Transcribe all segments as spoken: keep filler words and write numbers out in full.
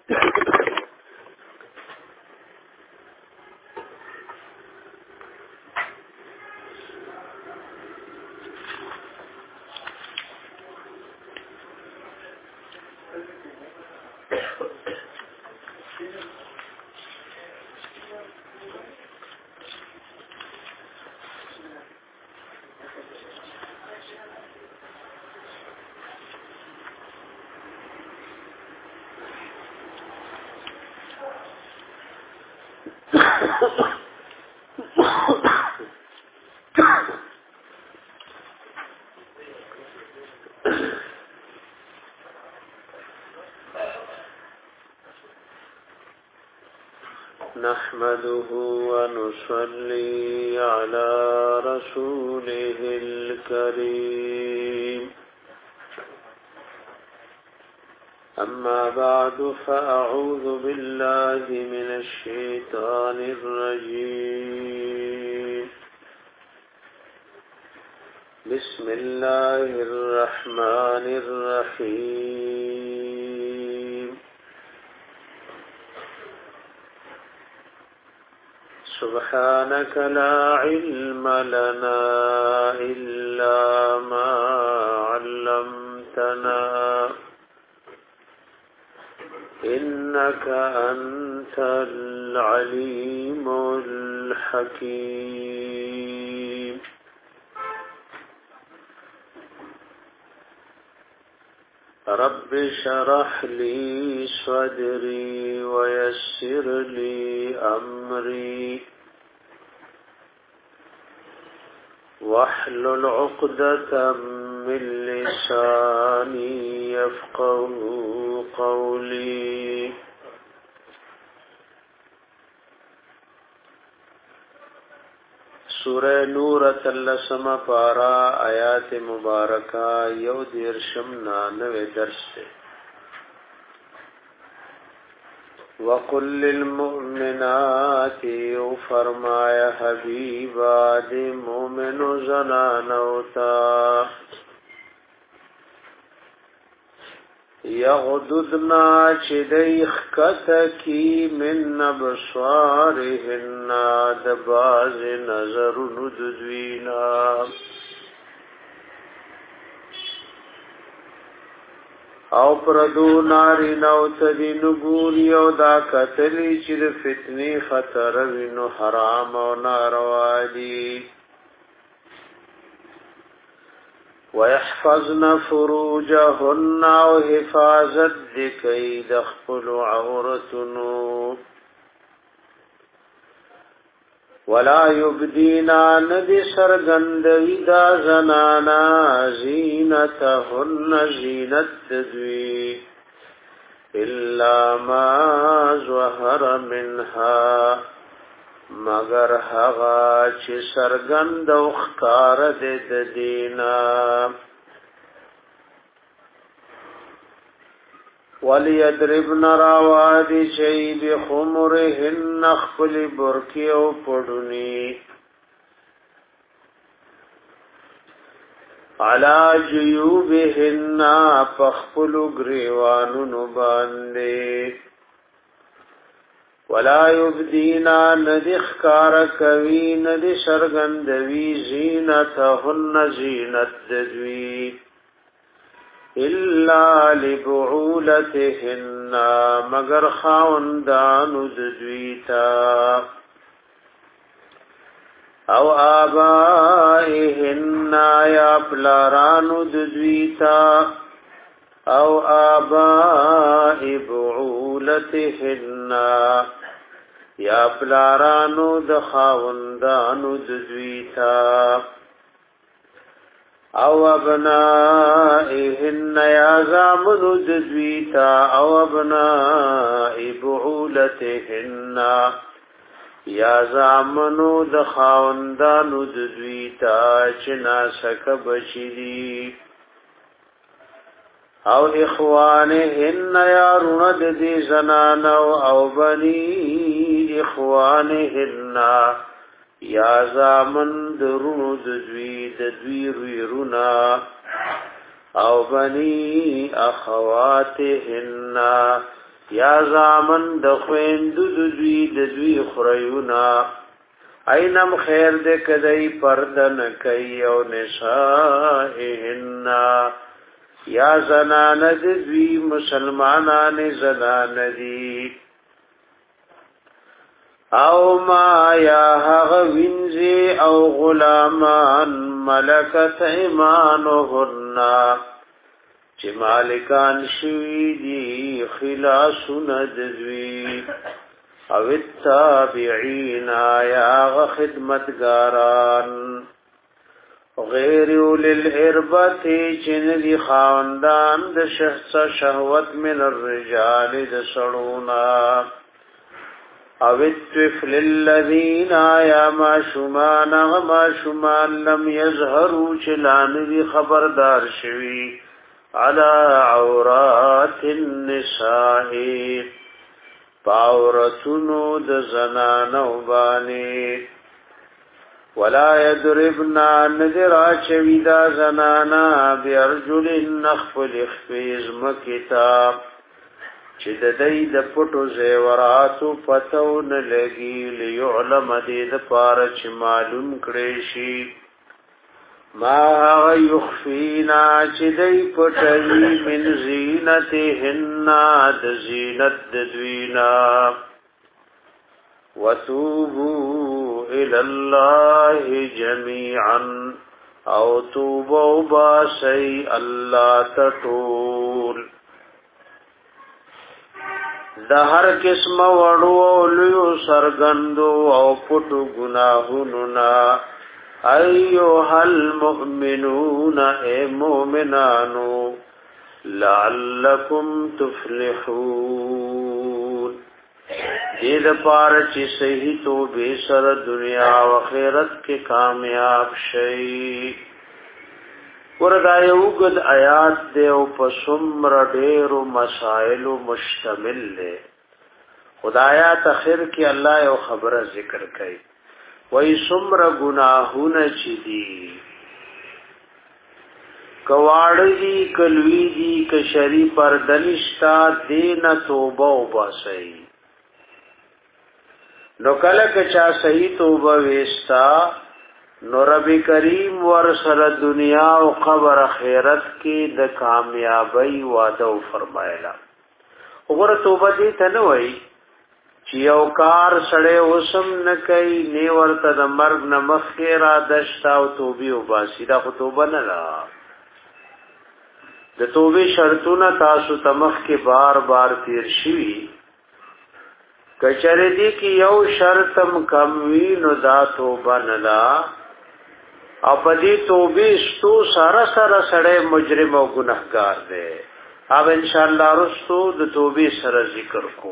نحمده ونصلي على رسوله الكريم أما بعد فأعوذ بالله من الشيطان الرجيم بسم الله الرحمن الرحيم سبحانك لا علم لنا إلا ما علمتنا إنك أنت العليم الحكيم رب شرح لي صدري ويسر لي أمري واحلل عقدة من لساني يفقه قولي سورہ نور تلسم پارا آیات مبارکہ یو دیرشم نانوے درس سے وَقُلْ لِلْمُؤْمِنَاتِ فرمایا حبیبا دی مومن زنانوتا یغددنا چدیخ کتکی من ابصارهن دباز نظر نددوینا او پردو ناری نو تدی نگوری او دا کتلی چید فتنی خطر وینو حرام او ناروا دی ويحفظن فروجهن او حفاظت دکی دخپل عورتنو ولا يبدينا ندي سرگندوی دا زنانا زینتهن زینت دوی الا ما ظهر منها مگر هغا چې سرګند او ښکار دې د دینا وليضربن راوادي شي بخمرهن خپل برکی او پړونی علا جيوبهن فخپل غريوانو باندې ولا يبدينا ندخ کار کوي ندي شرګندوي زینتهن زینت دوی الا لبعولتهن مگر خاوندانو دویتا او آبائهن یا پلارانو دویتا او آباء بعولتهن یا پلارانو د خاوندانو دویتا او ابنائهن یا زامنو دویتا او ابناء بعولتهن یا زامنو د خاوندانو دویتا چنا سک بچی او اخوانهن یا رند دی زنانو او بنی اخوانهن یا زامن درونو دوی دوی رویرونا او بنی اخواتهن یا زامن د خويند د دوی د دوی خریونا اینم خیر دې کدی پردن کوي او نسائهن یا زنان د دوی مسلمانان زنان دي او ما یا هغ وینځي او غلامان ملکت ایمانهن چې مالکان شوی دی خلاصون دذوی او التابعین یا خدمتگاران غیر للعربت چن دی خاندان د شخص شهوت من الرجال د سړونا او الطفل الذين یا ما شمان ما شمان لم يظهروا چلان دی خبردار شوی على عورات النساء باورتونو د زنانو باندې ولا يضربنا نذر چویدا زنانا بیرجل نخفل خفیز مکتاب چې د دې د پټو زیوراتو پتو نه لګي ليعلم دې د پاره چې معلوم کړي شي ما یخفینا چې دې پټوي من زینتهن د زینت د دوینا وتوبوا الى الله جميعا او توبوا باسي الله تطول د هر قسم وړو او لوی سرګندو او پټو گناهونو نا ايها المؤمنون اي مؤمنانو لعلكم تفلحون دې د پاره چې صحیح توبه سره دنیا او آخرت کې کامیاب شي وردا یو ګد آیات دی او په څومره ډېرو مسائلو مشتمل دی خدایا اخر کې الله یو خبره ذکر کوي وای څومره ګناهونه چي دي کواړی کلوی دي ک شری پر دنشتا دین توبه وباسي نو کله ک چا صحیح توبه وستا نو رب کریم ور سره دنیا او قبر خیرت کې د کامیابی وعده فرمایلا وګوره توبه دې ته نه وای چې یو کار سړی وسم نه کوي نه ورته د مرګ نه مخکې را دشتا او توبه وباسي دا خو توبه نه ده د توبه شرطونه تاسو تمخ کې بار بار تیر شي کچره دي کې یو شرطم کم وی نو دا توبه نه ده او په دې توبه ستو سره سره سړی مجرم او ګناهګار دی او ان شاء الله رسو د توبه سره ذکر کو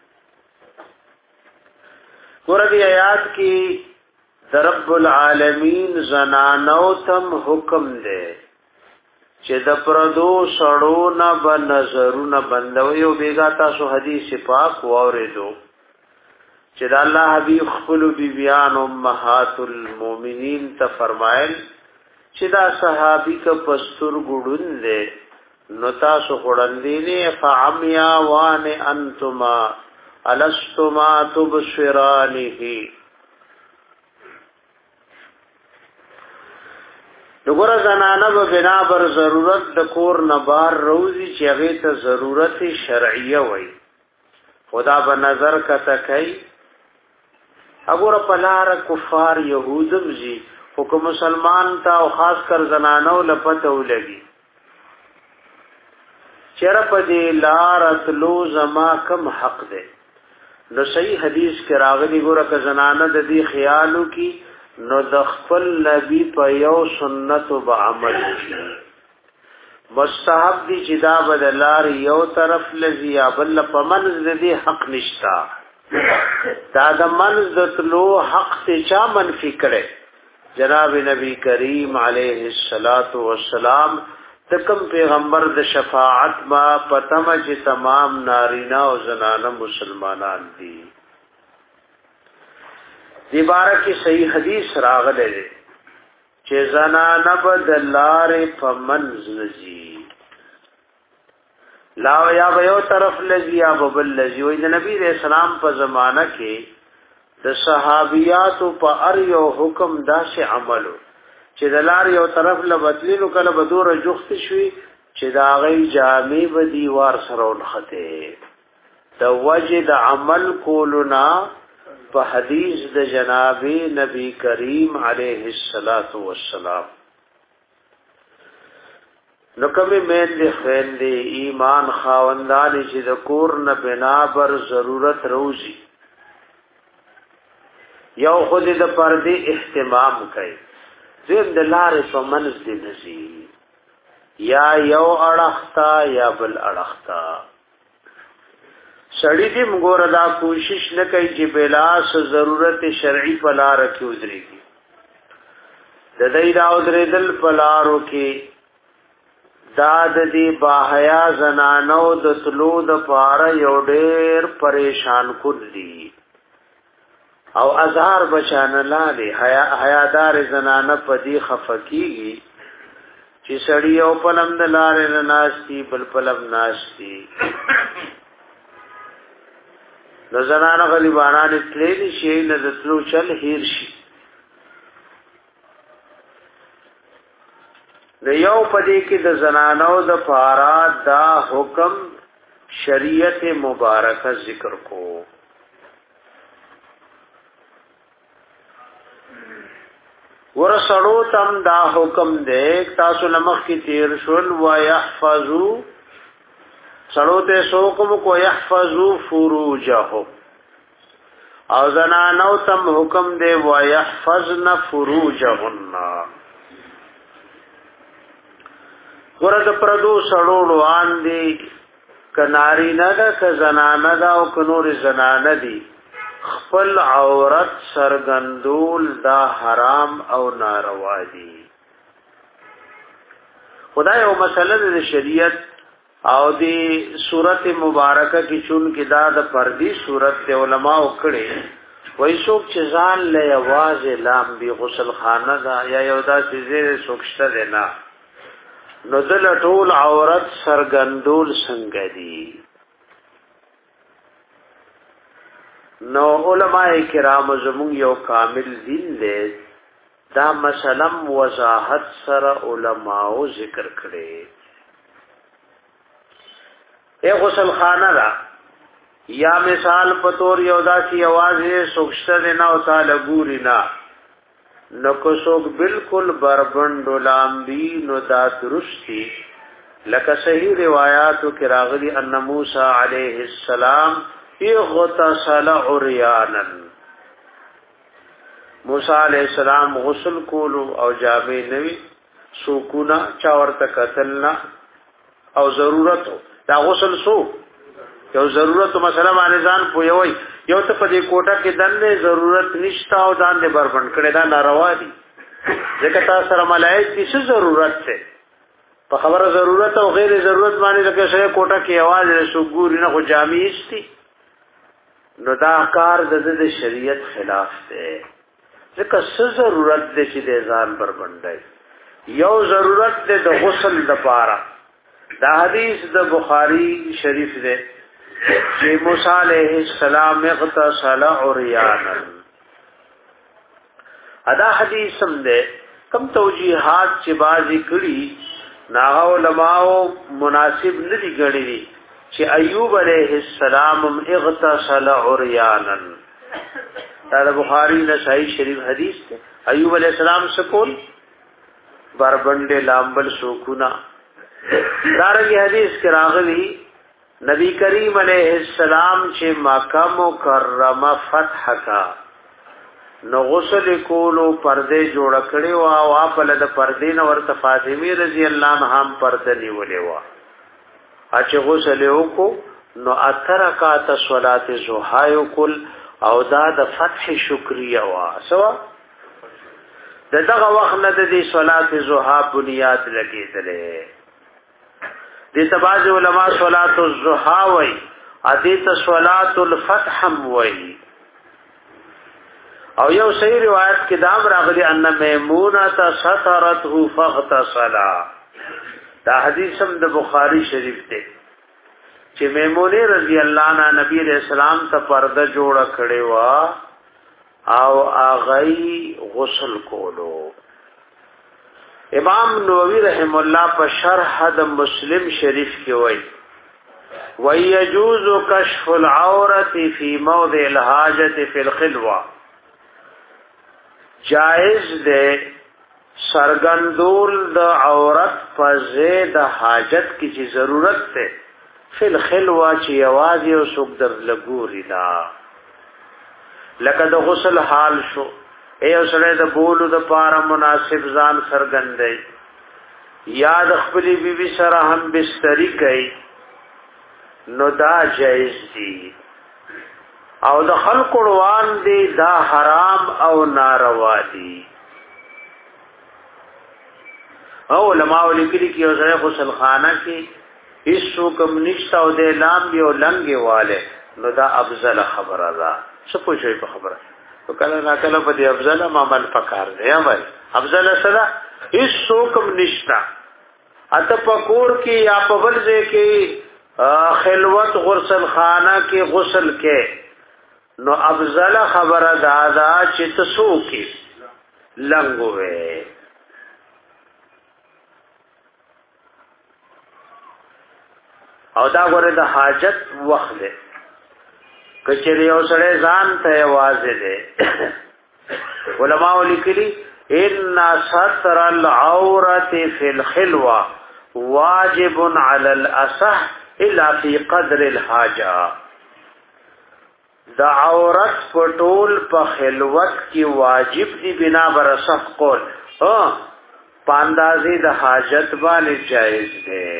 ورته آیات کې د رب العالمین زنانو تم حکم دی چې د پردو سړو نه به نظرونه بندوي او بیګا تاسو حدیث پاک واورېدو چې د الله حبیب خپل بیبیان امهات المؤمنین ته فرمایل چې دا صحابي کا پستر ګډون دي نو تاسو خړندینه فعمیا وان انتما الستما تبصرانه دغه زنانه به بنا بر ضرورت د کور نه بار روزي چې هغه ته ضرورت شرعیه وای خدا به نظر کته کوي وګوره پلار کفار يهودم زی حکم مسلمان تا او خاص کر زنانو لپته ولګي چر په دې لار اتلو زما کم حق ده نو صحیح حدیث کې راغلي ګوره ک زنانه د دې خیالو کې نو د خپل نبی په یو سنت او عمل مستحب دي چې دا بدلار یو طرف لذي یا بل په منځ دې حق نشتا دا د منځ د تلو حق ته چا منفي کړي جناب نبی کریم علیه الصلاۃ والسلام تکم پیغمبر د شفاعت ما پتم چې تمام نارینا او زنانه مسلمانان دي دی بارکی صحیح حدیث راغله ده چې زنانه بدلار په منځ نزي لا یا به یو طرف لذي یا بل لذي وي د نبی رسول الله په زمانہ کې د صحابياتو په ار یو حکم داسې عملو چې د لار یو طرف له بدلینو کله به دوره جوخت شي چې دا غي جامع به دیوار سره ونخته د وجه د عمل کولنا په حدیث د جناب نبی کریم علیه الصلاۃ والسلام نو کمی مین دی خین دی ایمان خاوندانی چې د کور نه بنا بر ضرورت روزی یو خود د پردی اهتمام کوي زم د لارې په منځ دی نزی یا یو اړختا یا بل اړختا سړی دې موږ دا کوشش نه کوي چې بلا ضرورت شرعي په لار کې وزريږي د دې دا وزرېدل په لارو کې داد دی باحیا زنانو د تلو د پاره یو ډېر پریشان کړ دي او ازهار بچانه لاله حیا حیادار زنانه پدی خفقیږي چې سړی او پلم د لارې نه ناشتي بل پلم ناشتي د زنانه غلیبانان تللی شي نه د تلو چل هیر شي د یو پدې کې د زنانو د پارا دا حکم شریعت مبارکه ذکر کو ورسړو تم دا حکم دې تاسو نمخ کې تیر شول و يحفظو سړو ته حکم کو يحفظو فروجهم او زنانو تم حکم دې و يحفظن فروجهن ورته پردو سړو روان دي کناری نه ده ک زنانه ده او کنور زنانه دي خپل عورت سرګندول دا حرام او ناروا دي خدای او مسله د شریعت او دی صورت مبارکه کی چون کی دا د پردی صورت ته علما وکړي وای څوک چې ځان له आवाज لام بي غسل خانه دا یا یو دا چې سوکشته ده نه نو دل ټول عورت سرګندول څنګه دي نو علماء کرام زمون یو کامل دین دې دا مسلم وضاحت سره علماء ذکر کړي اے غسل خانه را یا مثال پتور یو داسي आवाज سوکشته نه او تعالی ګوري نه نو کو څوک بالکل بربند لامبي نو دا درستی لکه صحیح روایتو کې راغلي ان موسی عليه السلام اغتسل عريانا موسی عليه السلام غسل کولو او جامع نوی سوکونا چا ورته قتلنا او ضرورت دا غسل سو یو ضرورت مثلا باندې ځان پوي یو ته په دې کوټه کې دنه ضرورت نشتا او ځان دې بربند کړي دا ناروا دي ځکه تاسو سره ملائک دي څه ضرورت ده په خبره ضرورت او غیر ضرورت باندې ځکه شی کوټه کې आवाज رسو ګوري نه خو جامع استي نو دا کار د شریعت خلاف ده ځکه څه ضرورت ده چې دې ځان بربندای یو ضرورت ده د غسل لپاره دا حدیث د بخاری شریف ده چې موسی علیہ السلام اغتسل عریانا ادا حدیث هم ده کم توجیحات چې بازی کړي نا علماء مناسب ندی غړي چې ایوب علیہ السلام اغتسل عریانا دا بخاری نسائی شریف حدیث ده ایوب علیہ السلام سکول بربند لامبل سوکونا دارنګ حدیث کې راغلی نبی کریم علیہ السلام چې مکه مکرمه فتح کا نو غسل کولو پرده جوړ کړي وا وا په لد پردې نو ورته فاطمه رضی الله عنها هم پرده نیولې وا چې غسل وکړو نو اترکات صلات زوحای کول او دا د فتح شکریه وا سوا دغه وخت نه د دې صلات زوحا بنیاد لګېدلې دې تباز علماء صلات الضحى وای ادیت صلات الفتح وای او یو صحیح روایت کې دا راغلی ان میمونه سترته فاغتسل دا حدیث هم د بخاری شریف دی چې میمونه رضی الله عنها نبی رسول الله ته پرده جوړه کړې وا او اغي غسل کولو. امام نووي رحم الله په شرح د مسلم شریف کې وایي ويجوز كشف العورة في موضع الحاجة في الخلوة، جائز ده سرګندول د عورت په زید حاجت کې چې ضرورت ده فی الخلوة چې یوازې او څوک در لګوري دا لکه د غسل حال شو ای سره د بولو د پاره مناسب ځان سرګندې یا د خپل بیبي سره هم بستری کوي نو دا جائز دي او د خلق روان دي دا حرام او ناروا دي. او علماء لیکلي کې او سره غسل خانه کې هیڅ کوم نشته او د لام یو لنګي والے نو دا افضل خبره ده. څه پوښي په خبره تو کله نا کله په دې افضل عمل پکار دی یا بھائی افضل سره هیڅ کوم نشته اته پکور کې یا په بل ځای کې خلوت غسل خانه کې غسل کې نو افضل خبره دا ده چې تاسو کې لنګوي. او دا غره د حاجت وخت دی کچری او سره ځان ته واځي دي. علماء لیکلي ان ستر العورة في الخلوة واجب على الاصح الا في قدر الحاجه. دا عورت پټول په خلوت کې واجب دي بنا بر صح قول ها پاندازي د حاجت باندې جائز دي.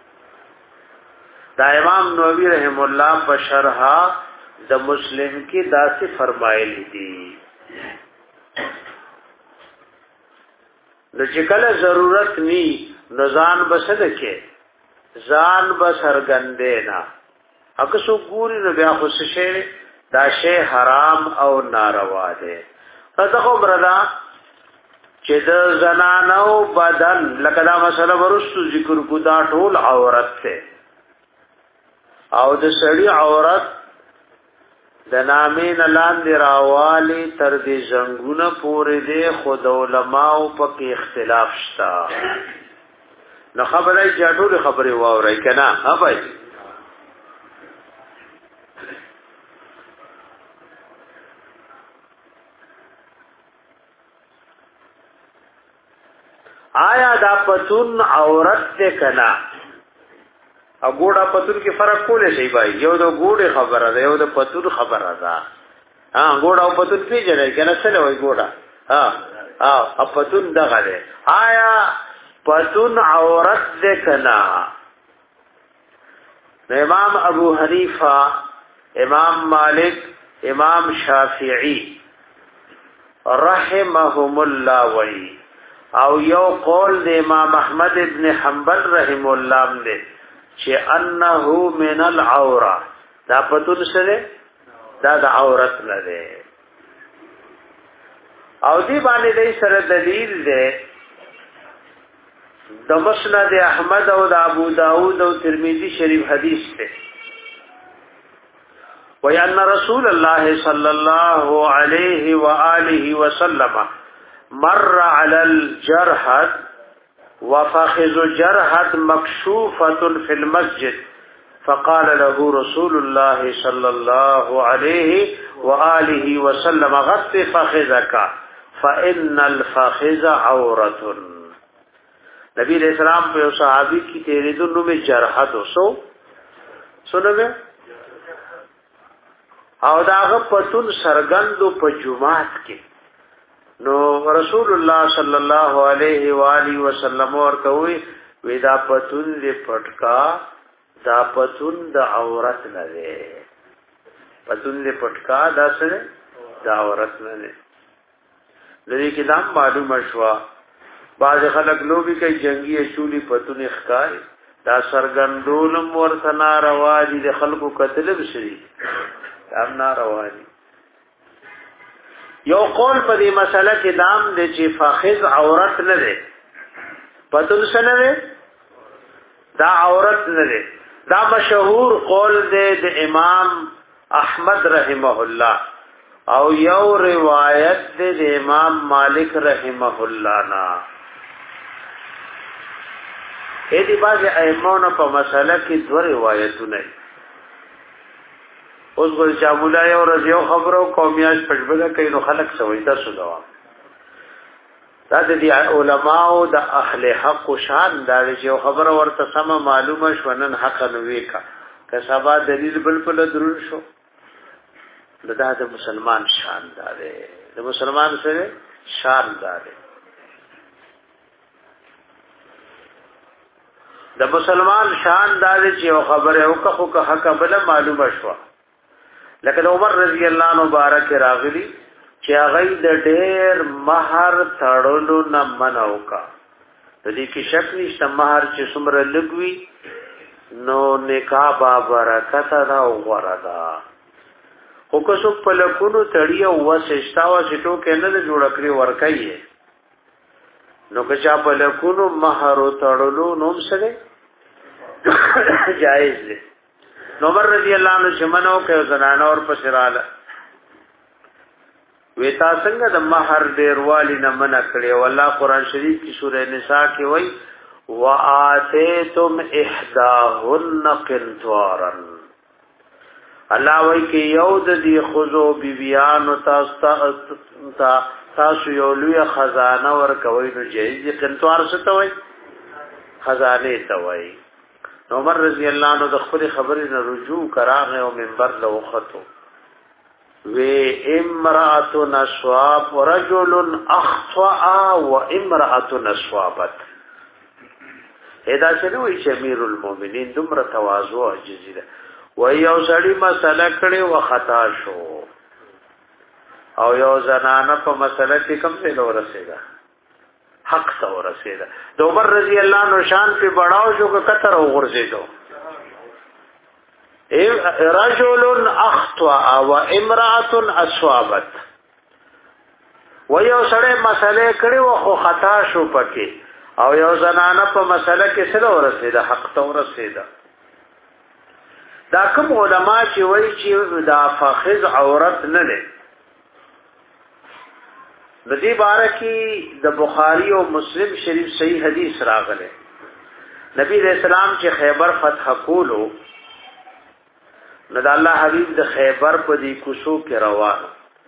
دا امام نووي رحم الله په شرح د مسلم کې داسې فرمایلی دي د چې کله ضرورت ني نزان بسد کې ځان بسرګندې نه اګه سو ګوري نو بیا خو څه دا شی حرام او ناروا ده. تاسو بردا چې د زنانو بدن لکه دا مسله ورستو ذکر کو دا ټول عورت ته او د سړی عورت د نامین لاندې راوالی تر دې زنګونه پورې دې خود علماء په کې اختلاف شتا نو خبره جاټول خبره واوري کنه ها بھائی. آیا دا پتون عورت دې کنا او ګوډه پتون کې فرق کولې شي بھائی یو د ګوډه خبره ده یو د پتون خبره ده. ها ګوډه او پتون پیژنې کنه څه وای ګوډه ها ها پتون دغه ده. آیا پتون عورت ده کنا؟ امام ابو حنیفه امام مالک امام شافعی رحمهم الله وی او یو قول د امام احمد ابن حنبل رحم الله دې چې انه من العوره دا پتون سره دا د عورت نه ده. او دی باندې دې سره دلیل ده د مسند احمد او د ابو داود او ترمذی شریف حدیث ده وان رسول الله صلی الله علیه و آله وسلم مر على الجرحد وفخذ جرحد مكشوفة في المسجد فقال له رسول الله صلى الله عليه وآله وسلم غط فخذك فإن الفخذ عورة. نبی علیہ السلام په صحابي کی تیرې دونو میں جرحد وسو سنو میں او داغه پتون سرګندو په جمعات کې نو رسول الله صلی الله علیه و آله وسلم ورکوي ودا پتون دې پټکا دا پتون د عورت نه دی پتون دې پټکا دا سره د عورت نه دی. لری کې دا معلومه شو بعض خلک لوبي کوي جنگي شولي پتون اخکار دا سرګندولم ورته ناروا دي د خلکو قتل بشري دا ناروا دي. یو قول په دې مسله کې دام د چې فاخذ عورت نه ده پتون څه نه ده دا عورت نه ده دا مشهور قول دی د امام احمد رحمه الله او یو روایت دی د امام مالک رحمه الله نا اې دی باز ائمه په مسله کې دوه روایتونه اوس ګل چابولا یو ورځ یو خبرو قومیاش پښبده کوي نو خلق سوي تاسو دا دا د علماء د اهل حق شان دا چې خبره ورته سم معلومه شونن حق نو ویکا که سبا دلیل بل په درون شو دا د مسلمان شان دا دی د مسلمان سره شان دا دی د مسلمان شان دا دی چې خبره وکړه که حق بل معلومه شو لکه عمر رضی الله عنه مبارک راغلی چې هغه د ډېر مہر تړلو نه منو کا د دې کې شک نشته مہر چې څومره لګوي نو نکاح با برکت دا او غردا خو که څوک په لکونو تړي او وسشتا او شټو کې نه جوړ کړی ورکایي نو که چا په لکونو مہر تړلو نوم سره جائز دی نو عمر رضی الله عنه شمنو کې زنانه اور پسراله ویتا څنګه د مہر ډیروالی نه منع کړي والله قران شریف کی سورہ نساء کې وایي وآتیتم احداهن قنطارا الله وایي کې یو د دې خزو بیبیانو تاسو تاسو یو لوی خزانه ورکوي نو جایز قنطار څه ته وایي خزانه ته وایي عمر رضی الله عنه د خپل خبرې نه رجوع کراغه او منبر له وختو وی امرأة نسواب ورجل اخطأ و امرأة نسوابت ادا شنو وی امیر المؤمنین دمر تواضع عجزی ده و یو سړی مسله کړي و خطا شو او یو زنانه په مسله کې کم څه ورسېده حق ته ورسېده د عمر رضی الله عنه شان په بڑاو شو که کتر او غرزیدو رجل اخطأ و امرأة اصابت و یو سړی مسله کړي و خو خطا شو پکې او یو زنانه په مسله کې سره ورسېده حق ته ورسېده دا کوم علما چې وایي چې دا فخذ عورت نه ده د دې باره کې د بخاری او مسلم شریف صحیح حدیث راغله نبی رسول الله چې خیبر فتح کولو نو د الله حبیب د خیبر په دې کوڅو کې روان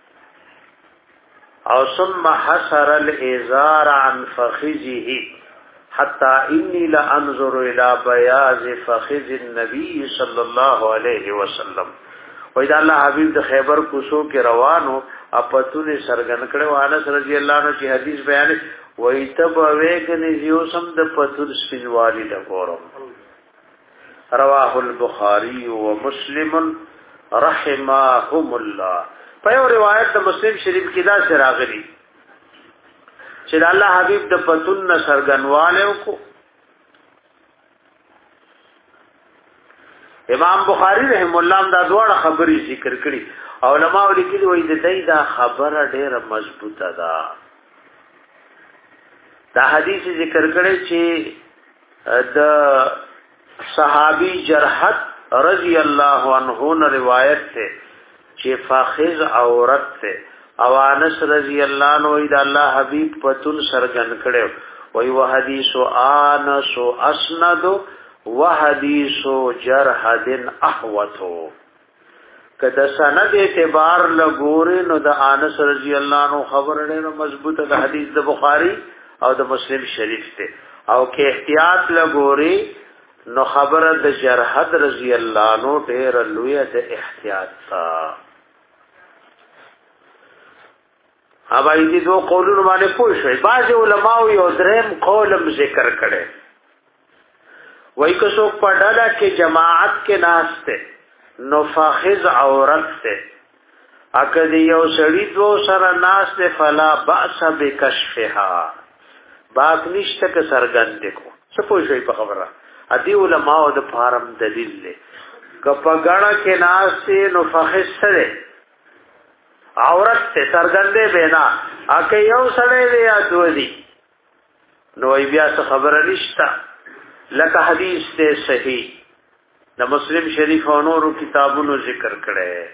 او ثم حسر الازار عن فخذه حتى اني لانظر الى بياض فخذ النبي صلى الله عليه وسلم وای دا الله حبیب د خیبر کوڅو کې روانو اپتونه سرګن کړو انس رضی الله عنه چې حدیث بیان وای تب وېګنې یو سم د پتور سپینوالي د ګورم رواه البخاری و مسلم رحمهم الله په یو روایت د مسلم شریف کې دا سره راغلي چې الله حبیب د پتون سرګنواله کو امام بخاری رحم الله دا دواړه خبرې ذکر کړي علماء لیکلي وایي د دې دا خبره ډېره مضبوطه ده دا حدیث ذکر کړي چې د صحابی جرحت رضی الله عنه نے روایت سے چې فاخذ عورت سے او انس رضی الله عنه دا الله حبیب پتون سرګن کړي وای و حدیث انس اسند و حدیث جرحد احوتو کدا سند اعتبار لګوري نو د انس رضی الله عنه خبر ډېر مضبوطه د حدیث د بخاری او د مسلم شریف ته او کې احتیاط لګوري نو خبره د جرحد رضی الله عنه ډېر لوی د احتیاط تا اوبای دي دو قولونه باندې پوښوي بعض علماء یو دریم قولم ذکر کړي وای که څوک په ډله کې جماعت کې ناشته نو فاخذ عورت ته اکد یو سړی دو سره ناشته فلا باس بکشفها باک نشته که سرګند کو څه پوښوي په خبره ادي علماء د فارم دلیل له کپګړه کې ناشته نو فخذ سره عورت ته سرګندې بنا اکه یو سړی دی ادو دی نو بیا څه خبره نشته لکه حدیث ته صحیح د مسلم شریف او نورو کتابونو ذکر کړي.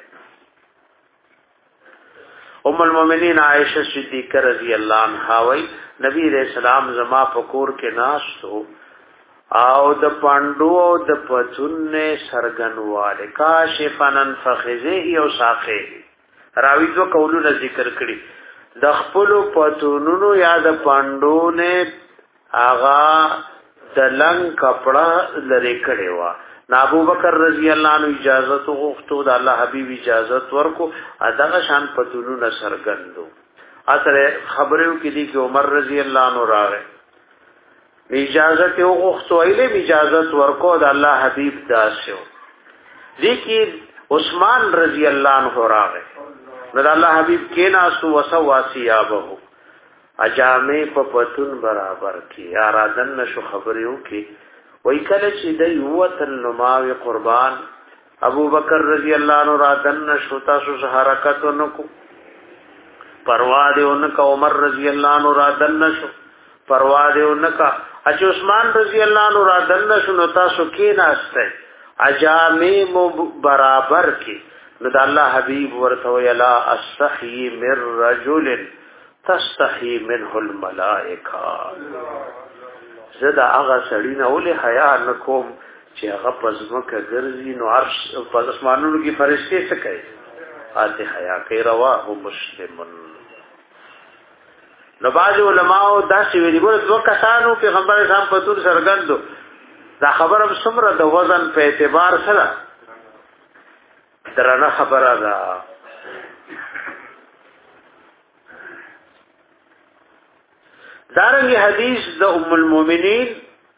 ام المؤمنین عائشہ صدیقہ رضی اللہ عنہا وی نبی علیہ السلام زما پکور کې ناشتو او د پاندو او د پتون سرغنواله کاشفنن فخذه او ساقه راوی دو قولونه ذکر کړي د خپل پتونونو یا د پاندو نه آغا د لنګ کپڑا لری کړي وا نا ابو بکر رضی اللہ عنہ اجازت غوښتو د الله حبیب اجازت ورکو اداغه شان پتونو سرګندو اثر خبرو کې دي چې عمر رضی اللہ عنہ راغی اجازت غوښتو ایله اجازت ورکو د الله حبیب داسو دي کې عثمان رضی اللہ عنہ راغی د الله حبیب کې ناسو وسواسیابه اجامه په پتون برابر کې ارادن نشو خبرو کې وای کله چې د یوتن نماوی قربان ابو بکر رضی اللہ عنہ را دن شوتا سو حرکت نکو پروا دې انکا عمر رضی اللہ عنہ را دن شو پروا دې انکا اچ عثمان رضی اللہ عنہ را دن شو نو تاسو کې ناشته اجامه مو برابر کې نو د الله حبیب ورته ویلا استحی من رجل تستحی منه الملائکه زدا هغه سړی نه ولې حیا نکوم چې هغه پزمکه ګرځي نو عرش په اسمانونو کې فرشتي څه کوي اته حیا کوي رواه مسلم. نو باج علماء دا چې ویلي ګور دوه کسانو پیغمبر اسلام په تور سرګندو دا خبره سمره د وزن په اعتبار سره درنه خبره ده. دارنگی حدیث د ام المؤمنین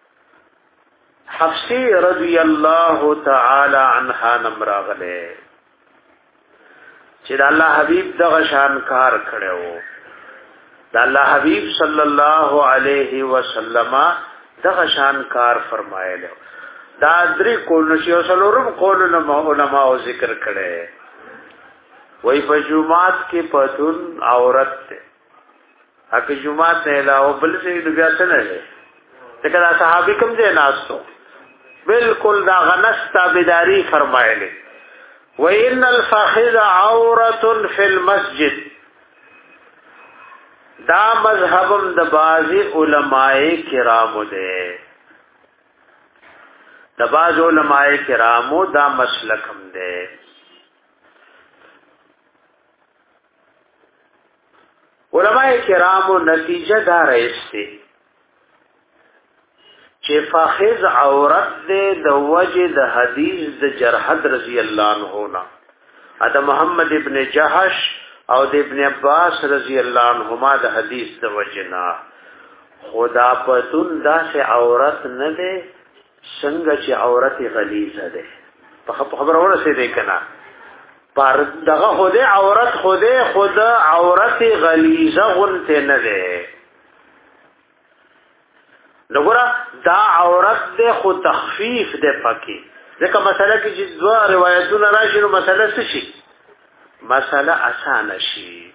حفصی رضی اللہ تعالی عنہا نمراغلے چې د الله حبیب دغه شان کار کړو د الله حبیب صلی الله علیه وسلم دغه شان کار فرمایلو دا درې کول شي او څلورم کول نو علماء ذکر کړي وای په جمعات کې پتون عورت ته اکه جمعات نه علاوه بل څه بیا څه نه لري ځکه دا صحابي کوم دي ناسو بالکل دا غنس تابعداري فرمایلی وان الفخذ عوره فی المسجد دا مذهبم د بعضی علماء کرامو ده د بعض علماء کرامو دا مسلکم ده. علماء کرامو نتیجه دا رئیستی چې فاخذ عورت دے د وجه د حدیث د جرحد رضی اللہ عنہ نا اد محمد ابن جحش او د ابن عباس رضی اللہ عنہما د حدیث د وجنا خدا پتون دا سے عورت نه دے څنګه چې عورت غلیظه ده په خبر اوره سي دی کنه پر دغه خوده عورت خوده خود عورت غلیظه غنته نه ده نګورا دا عورت ده خو تخفیف ده پکې ځکه مسله کې چې دوه روایتونه راشي نو مسله څه شي مسله اسانه شي.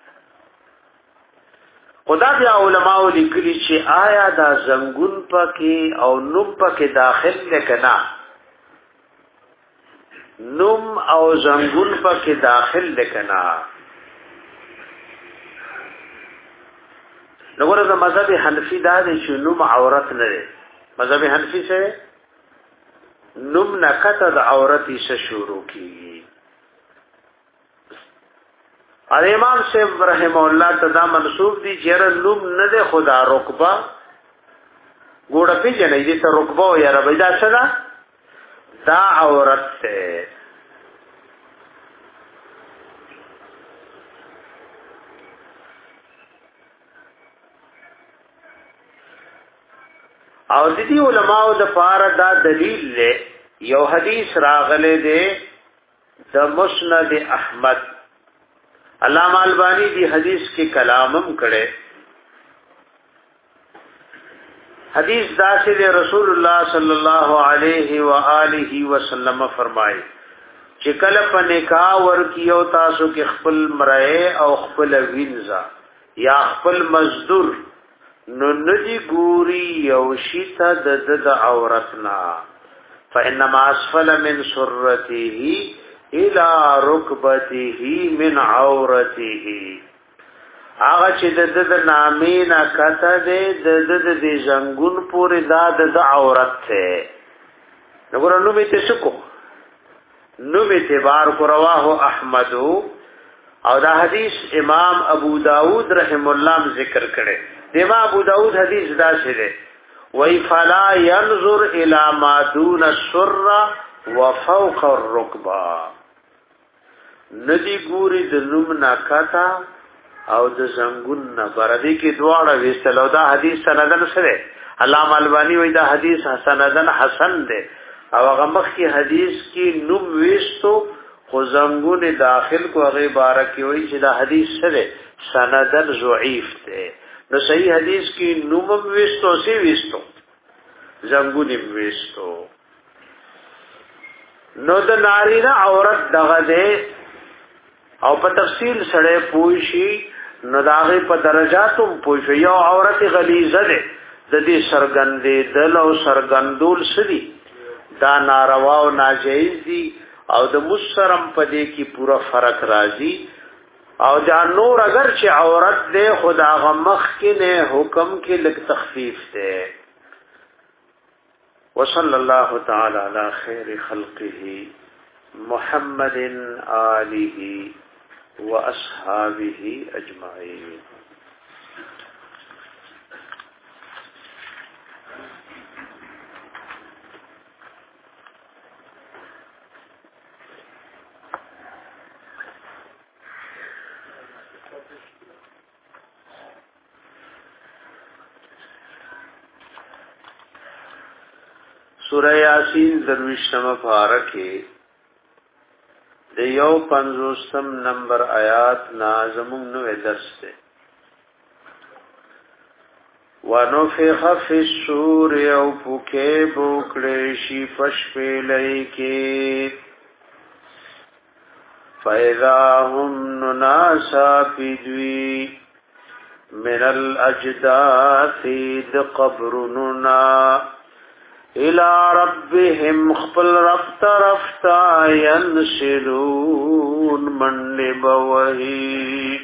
خدا بیا علماء لیکلي چې آیا دا زنګون پکې او نوم پکې داخل لکنا نوم او زنګون پکې داخل لکنا نګوره د مذهب حنفي دا دی چې نوم عورت نه دی. مذهب حنفي څه نوم نکته د عورتي څخه شروع کیږي. ار امام صاحب رحم الله تدا منسوب دي چې نوم نه دی خدا رکبه ګوړه پیژنې دي ته رکبه یا ربیدا څه دا عورت ته او د دې علماء د فار دا دلیل له یو حدیث راغله ده د مسند احمد علامہ البانی دی حدیث کې کلامم کړي حدیث دا سے رسول اللہ صلی اللہ علیہ وآلہ وسلم فرمائے چې کله په نکاح ورکیو تاسو کې خپل مرای او خپل وینځا یا خپل مزدور نو ندی ګوري یو شیته د د عورتنا فانما اسفل من سرته الى ركبته من عورته. هغه چې د د نامې نه کته ده د د د زنګون پورې دا د عورت ته نګور نو به تاسو کو نو به اعتبار کو رواه احمد او دا حدیث امام ابو داود رحم الله ذکر کړي. دیما ابو داود حدیث دا شری وی فلا ينظر الى ما دون السر وفوق الركبه. ندی ګوري د نوم ناکاتا او د زنګون نه بردي کې دواړه وستلو. دا حدیث سندن سره علامه البانی وی دا حدیث سندن حسن ده او هغه مخ کی حدیث کی نوم وستو خو زنګون داخل کو هغه بارک وی چې دا حدیث سره سندن ضعیف ده. نو صحیح حدیث کی نوم وستو سی وستو زنګون وستو. نو د نارینا عورت دغه ده او په تفصیل سره پوښي نو داغه په درجاتو پوښي. یو عورت غلیظه ده د دې سرګندې دل او سرګندول سدي دا ناروا او ناجیز دي او د مسرم په دې کې پورا فرق راځي. او دا نور اگر چې عورت ده خدا غمخ کې نه حکم کې لک تخفیف ده. وصلی الله تعالی علی خیر خلقه محمد آله واصحابه اجمعین. سورہ یاسین درویشتم پارکه د یو پنځوستم نمبر آیات نازمون نو درس ده. ونفخ فی الصور او پوکه بوکړې شي فشپلای کې فاذا هم ناسا بدوی من الاجداث د قبرنا الى ربهم خپل رب طرف تا ينسلون من لبوهی.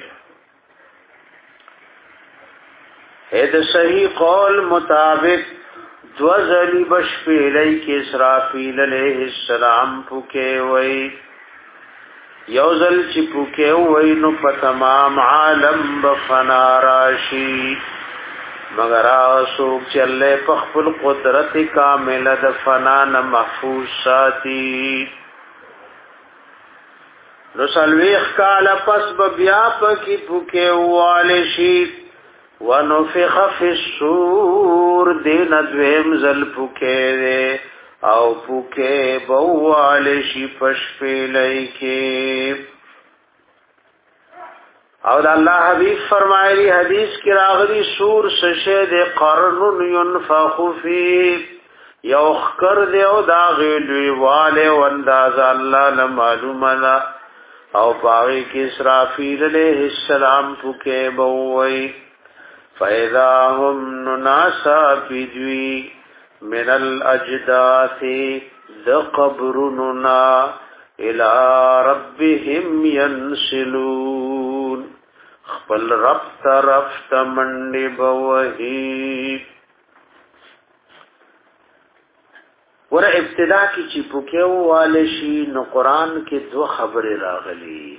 اید صحیح قول مطابق دوزلی بشپیلی کی اسرافیل علیہ السلام پوکے وی یوزل چی پوکے وی نو پا تمام عالم بفنا راشی مگر آسوک چلے پخپل قدرت کامل دفنان محفوظ ساتی. نسلویخ کال پس ببیا پکی پوکے والشی ونفخ فی الصور دین دویم زل پوکے دے او پوکے بوالشی پشپیلئی کے. او د الله حبیب فرمایلی حدیث کی راغلی سور سشه د قرن ينفخ فی یو خکر دی او دا غیلوی واله و انداز الله معلومه لا او پاوی کی اسرافیل علیہ السلام پوکے بوئی فاذا هم ناسا بدوی من الاجداث ذ قبرنا الى ربهم ينسلون خپل رب طرف تمنی بوهی. ور ابتدا کی چی پوکیو والشی نو قرآن کی دو خبر راغلی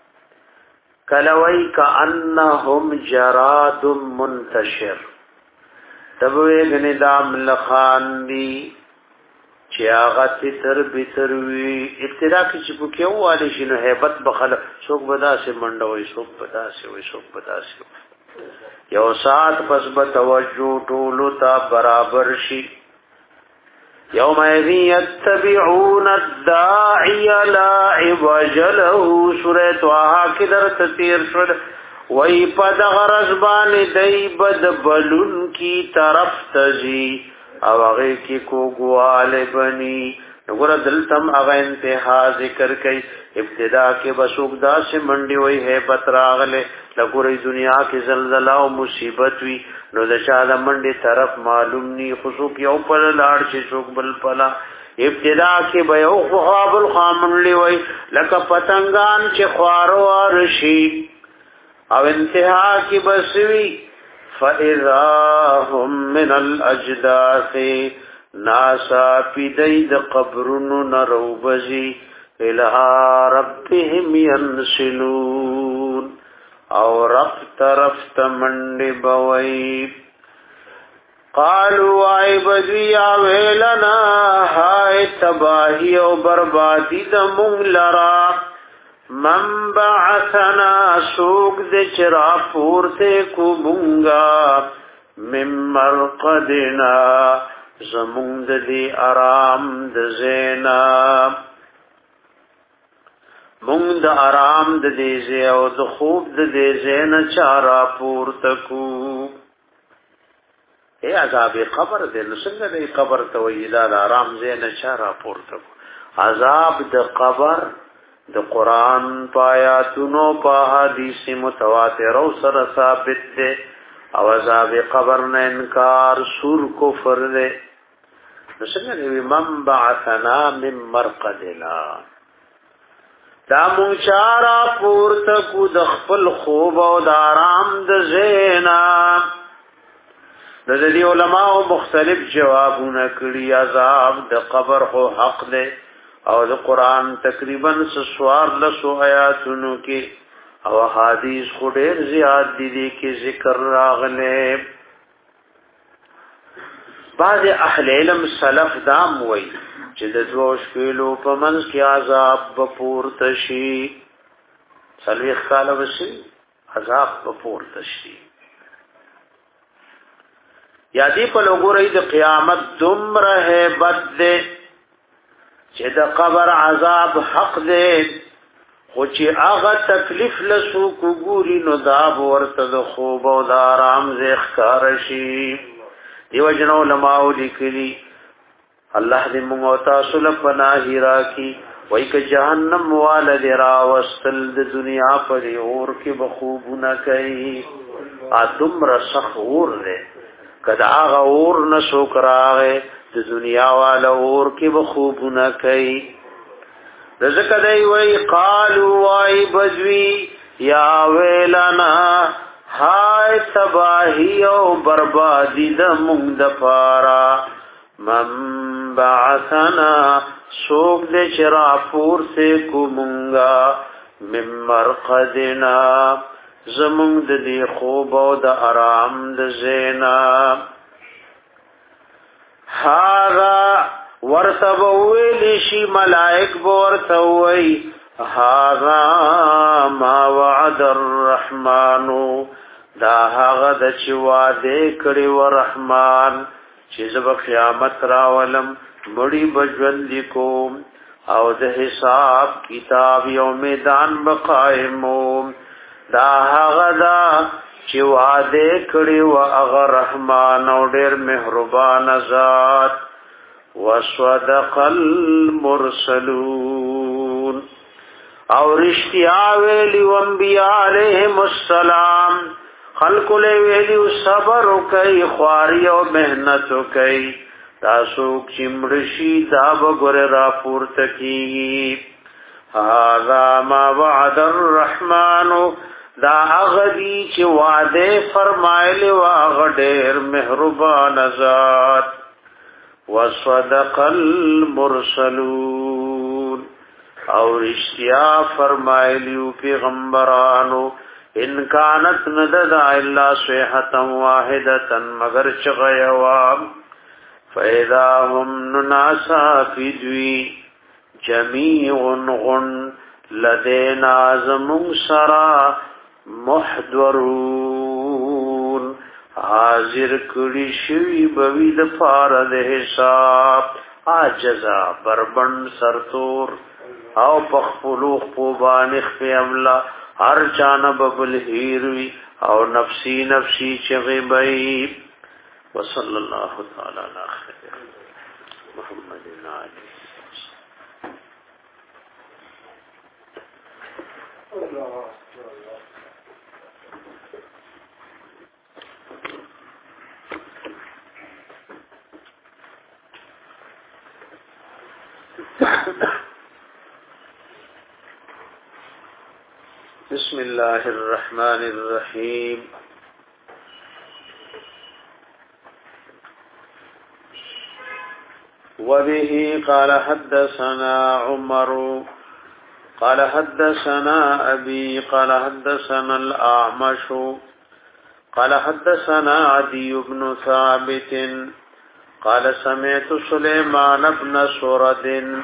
کلوی کا انہم جراد منتشر تبوی گندام لخان دی چی آغت تر بیتروی ابتدا کی چی پوکیو والشی نو حیبت بخل سوک بدا سے منڈوی سوک بدا سے وی سوک بدا سے یو سات پس بتوجو طولو تا برابر شی یوم ایذی یتبعون الداعی لا عوج له سورۃ طه کی در تیر شد وی پد غرزبان دی بد بلن کی طرف تزی او هغه کی کو گوال بنی. وګوره دلتم هغه انتها ذکر کئ ابتدا کې بسوک دا سے منډي وای ہے بتراغله لګوري دنیا کې زلزلہ او مصیبت وی نو د چا د منډي طرف معلوم ني خصوص یو پر لاړ چې څوک بل پلا ابتدا کې به یو خواب الخامنلی وای لکه پتنګان چې خوارو ارشي او انتها کې بسوي فاذا هم من الاجداث ناسا پیدید قبرن نروبزی الى ربهم ينسلون او رب طرف تمنڈ بوئی قالوا ای بدویا ویلنا ہائے تباہی و بربادی دمون لرا من بعثنا سوک دے چرا پورتے کو مونگا من مرقدنا زمون دی آرام د زینا مونږ د آرام د دې زی او د خوب د دې زین چارا پورته کو اے عذاب قبر دې نو څنګه دې قبر ته وی دا آرام زین چارا پورته کو عذاب د قبر د قران پایاتونو په حدیث متواتر او سره ثابت دي او عذاب قبر نه انکار سور کفر دي نو څنګه دې من بعثنا من مرقدنا دا مون چارا پورته کو د خپل خوب او د آرام د زینا د دې علماء مختلف جوابونه کړي عذاب د قبر خو حق ده او د قران تقریبا سوار لسو آیاتونو کې او حدیث خو ډېر زیات دي کې ذکر راغله بعض اهل علم سلف دام وایي چې د دوش کېلو په منځ کې عذاب بپور تشي سلوي خاله وشي عذاب بپور تشي یادی په لګورې د قیامت دومره hebat ده چې د قبر عذاب حق ده خو چې هغه تکلیف لسو کوګوري نو دا ورته د خوب او د آرام زیخ کار شي دیو جنو علماء لیکلي الله دې موږ او تاسو له پناه راکړي وای ک جهنم والد را وستل د دنیا پر اور کې بخوبونه کوي ادم رسخور دې کدا هغه اور نشو کراغه د دنیا والا اور کې بخوبونه کوي رزق دی وای قالوا وای بجوی یا ویلنا هاي تباہی او بربادی د موږ د پارا من بعثنا سوک دے چرا پور سے کو مونگا من مرقدنا زمونگ دی خوب او د آرام د زینا هاغا ورتبویلی شی ملائک بورتوی هاغا ما وعد الرحمنو دا هاغا د چی وعده کړي و رحمان چې زب قیامت راولم مړی بجوند کوم او د حساب کتاب یو میدان بقائمو دا هغه دا چې وعده کړي و هغه رحمان او ډېر مهربان ذات وصدق المرسلون او رښتیا ویلي و انبیاء علیهم السلام خلق له ویلو صبر کوي خواري او مهنت کوي تاسو چمړشي دا وګره را پورته کی هاذا ما وعد الرحمن دا اغدی چې وعده فرمایلی وا غډیر مهربان ذات وصدق المرسلون او رښتیا فرمایلیو پیغمبرانو ان كانت ندد الا صيحه واحده مگر چغيوا فاذا هم ناسا فيدوي جميع غن لدينا زمون سرا محضرون حاضر کړي شوی بوي د فار د حساب عاجزا بربند سرتور او پخپلوخ پوبانخ په عمله هر جانب بل هیروی او نفسی نفسی چغی بئی وصلی اللہ تعالی علی خیر محمد علی بسم الله الرحمن الرحيم وبه قال حدثنا عمر قال حدثنا أبي قال حدثنا الأعمش قال حدثنا عدي بن ثابت قال سمعت سليمان بن سرد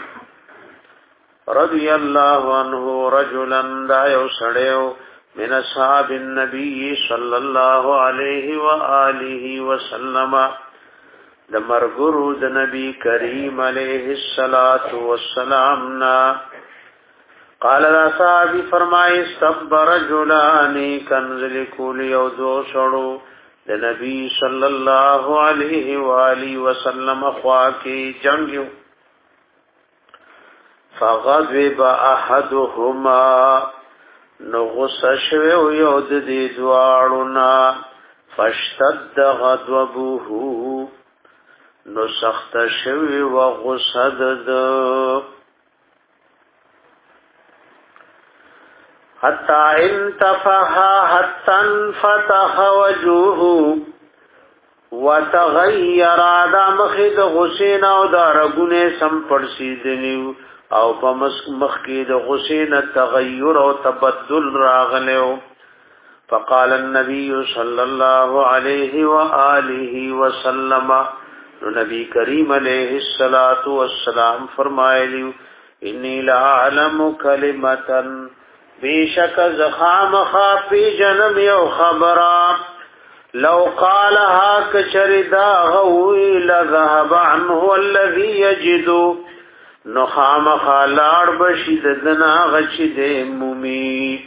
رضي الله عنه رجلا دا يسړیو من اصحاب النبي صلى الله عليه وآله وسلم د مرګرو د نبی کریم علیه الصلاۃ والسلام نا قال لا صحابی فرمای سب رجلان کنز لکول یو دو شړو د نبی صلی الله علیه و آله وسلم خوا کې جنگیو فغضب احدهما نغص شویو یو د دې دواړو نا فاشتد غضبه نو سخت شوی و غصد د حتا انتفح حتا انفتح وجوه وتغیر آدم خید غسین او دارگونه سم پرسیدنیو او په مخکی د غسین تغیر او تبدل راغلو فقال النبي صلى الله عليه واله وسلم نبی کریم علیہ الصلوۃ والسلام فرمایلی انی لا علم کلمتا بیشک زخام خافی جنم یو خبرا لو قالها کشردا غوی لذهب عنه الذي يجد نخام خالار بشید دنا غشد مومی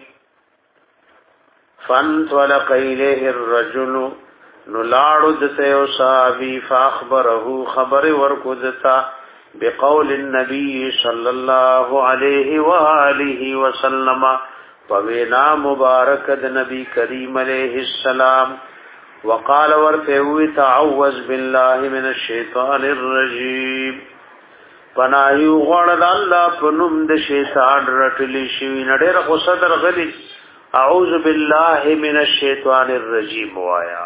فانطلق الیه الرجل نلاړو دته او صحابي فاخبره خبر ورکو دتا بقول النبي صلى الله عليه واله وسلم فوینا مبارک د نبی کریم علیہ السلام وقال ورته تعوذ بالله من الشیطان الرجیم پنایو غړ الله پنوم د شیطان رټلی شي نډر خو صدر غلی اعوذ بالله من الشیطان الرجیم وایا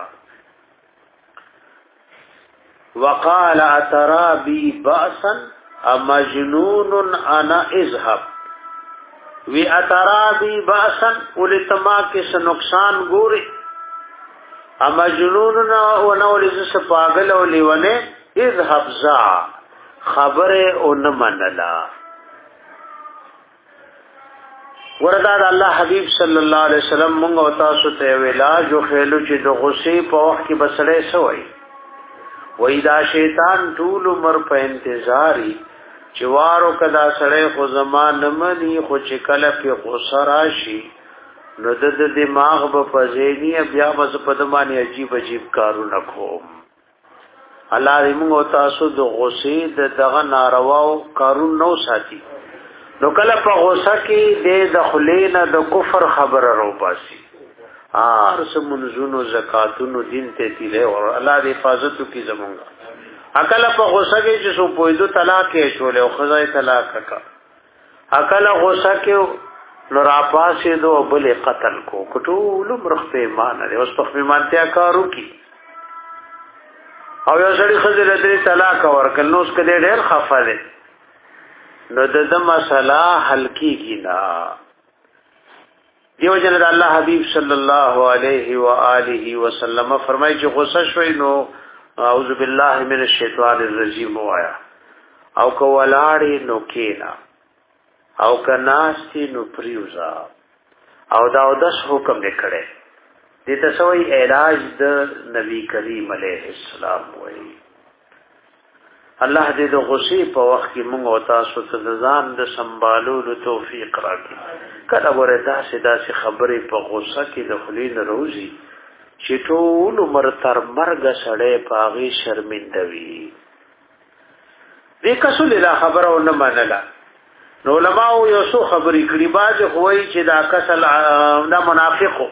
وقال اترى بي باسا امجنون انا اذهب وی اترى بي باسا ولتما کس نقصان ګوري امجنون او نو لز پاگل او لیونه اذهب ذا خبره اون منلا وردا الله حبیب صلی الله علیه وسلم مونږ او تاسو ته ویلا جو خېلو چې د غصې په وخت کې بسړې سوې وېدا شیطان ټول عمر په انتظاری چوارو کدا سړې خو زمان منی خو چې کله په غصه راشي نو د دماغ په فزینی بیا بس په دمانه عجیب عجیب کارونه کوم الله دې موږ تاسو د غصې د دغه نارواو کارونه نو ساتي نو کله په غصه کې د دخلینه د کفر خبره رو پاسي ار سمونزونو زکاتونو دین ته تیله او الله دې حفاظت کی زمونږه اکل په غصه کې چې سو پویدو طلاق کې شولې او خزای طلاق کا اکل غصه کې نور اپاسې دو بل قتل کو کټول مرخ په ایمان لري اوس په ایمانتیا کارو کی او یو سړي خزر دې طلاق ورکل نو اس کې ډېر خفه دي نو د مسله حل کیږي نا دیو جن الله حبیب صلی الله علیه و آله وسلم فرمایي چې غصه شوي نو اعوذ بالله من الشیطان الرجیم وایا او کو ولاړی نو کینا او کناستی نو پریوزا او دا د حکم وکړي دې ته سوې علاج د نبی کریم علیه السلام وایي الله دې د غصې په وخت کې موږ او تاسو ته ځان د سمبالولو توفیق راکړي کله ورته داسې خبرې په غصه کې د خلین روزي چې ټول عمر تر مرګ سړې پاغي شرمنده وي دې کسل لا خبره ونه منله نو علماء یو څو خبرې کړي باز خوې چې دا کسل دا منافقو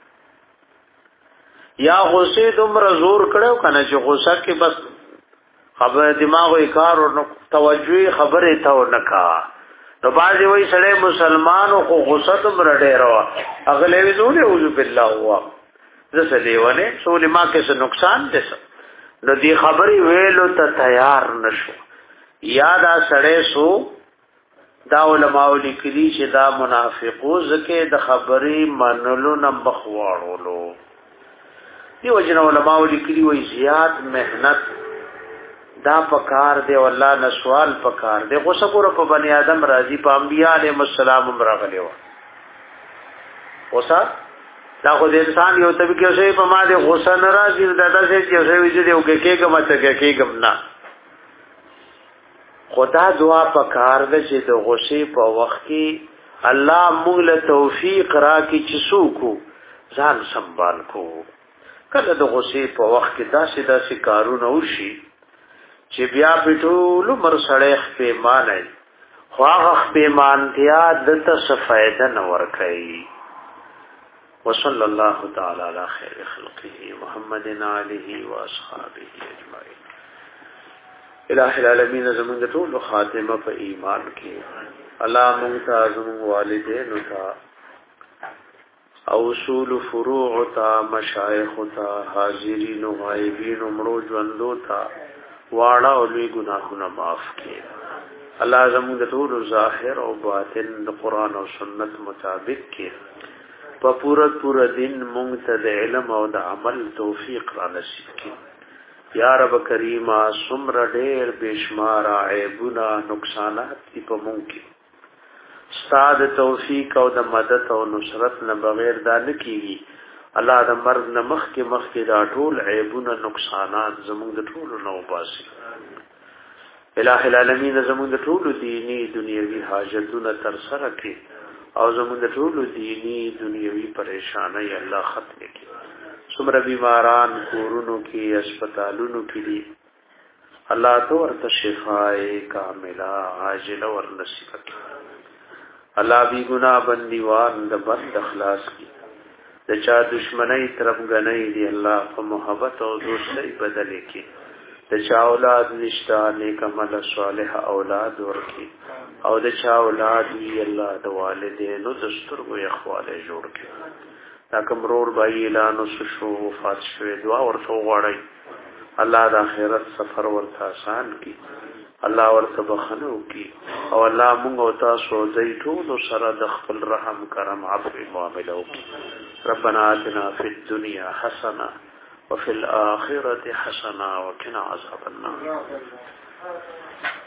یا غصې دومره زور کړو کنه چې غصه کې بس خبر دماغ او کار او توجه خبره ته ونکا نو باندې وای سړی مسلمانو خو غصه تم رډه روا اغله وی زول اعوذ بالله هوا زسه دیونه سول ما کې څه نقصان دي نو دی خبري ویلو ته تیار نشو یادا سړی سو دا علماء لیکلي چې دا منافقو زکه د خبري منلو نه مخواړولو دی وجنه علماء لیکلي وای زیات مهنت دا پکار دی والله نه سوال پکار دی غوسه کور په بنی آدم راضي په انبیاء علیهم السلام راغلی و غوسه دا خو د انسان یو طبيعي شی په ما دی غوسه ناراضي دا داسې چې شی وځي دی او کې کېګم ته کېګم نه خدا دعا پکار ده چې د غوسه په وخت کې الله موږ له توفیق راکړي چې څوک ځان سنبال کو کله د غوسه په وخت کې داسې داسې کارونه وشي چې بیا په ټول مر سړی پیمانه خو هغه پیمانتیا د څه فائدہ نه ورکړي وصلی الله تعالی علی خیر خلقه محمد علیه و اصحابہ اجمعین الہ العالمین زمونږ ټول خاتمه په ایمان کې الله ممتاز والدین تا او اصول فروع تا مشایخ تا حاضرین و غایبین مړو ژوندو تا واړه او لوی ګناهونه معاف کړي الله زموږ د ټول ظاهر او باطن د قران او سنت مطابق کړي په پوره پوره دین مونږ ته د علم او د عمل توفیق را نصیب کړي یا رب کریم سمر ډېر بشمار عیبونه نقصانات دی په مونږ کې ستاد توفیق او د مدد او نصرت نه بغیر دا نه کیږي الله د مرګ نه مخ کې مخ کې دا ټول عیبونه نقصانات زموږ د ټول نو باسي الہ العالمین زموږ د ټول دینی دنیوي حاجتونه تر سره کړي او زموږ د ټول دینی دنیوي پریشانای الله ختم کړي څومره بیماران کورونو کې هسپتالونو کې دي الله تو ورته شفای کامله عاجله ور نصیب کړي الله بی ګناه بندیوان د بند اخلاص کړي د چا دشمنی طرف غنۍ دی الله په محبت او دوستۍ بدل کړي د چا اولاد نشتا نیک عمل صالح اولاد ورکړي او د چا اولاد وی الله د والدینو د سترګو اخواله جوړ کړي دا کوم رور بای اعلان وشو وفات شوی دعا ورته وغواړي الله د آخرت سفر ورته آسان کړي الله ورته بخنو کړي او الله موږ او تاسو دې ټول سره د خپل رحم کرم عفو معاملو کړي ربنا آتنا في الدنيا حسنة وفي الآخرة حسنة وقنا عذاب النار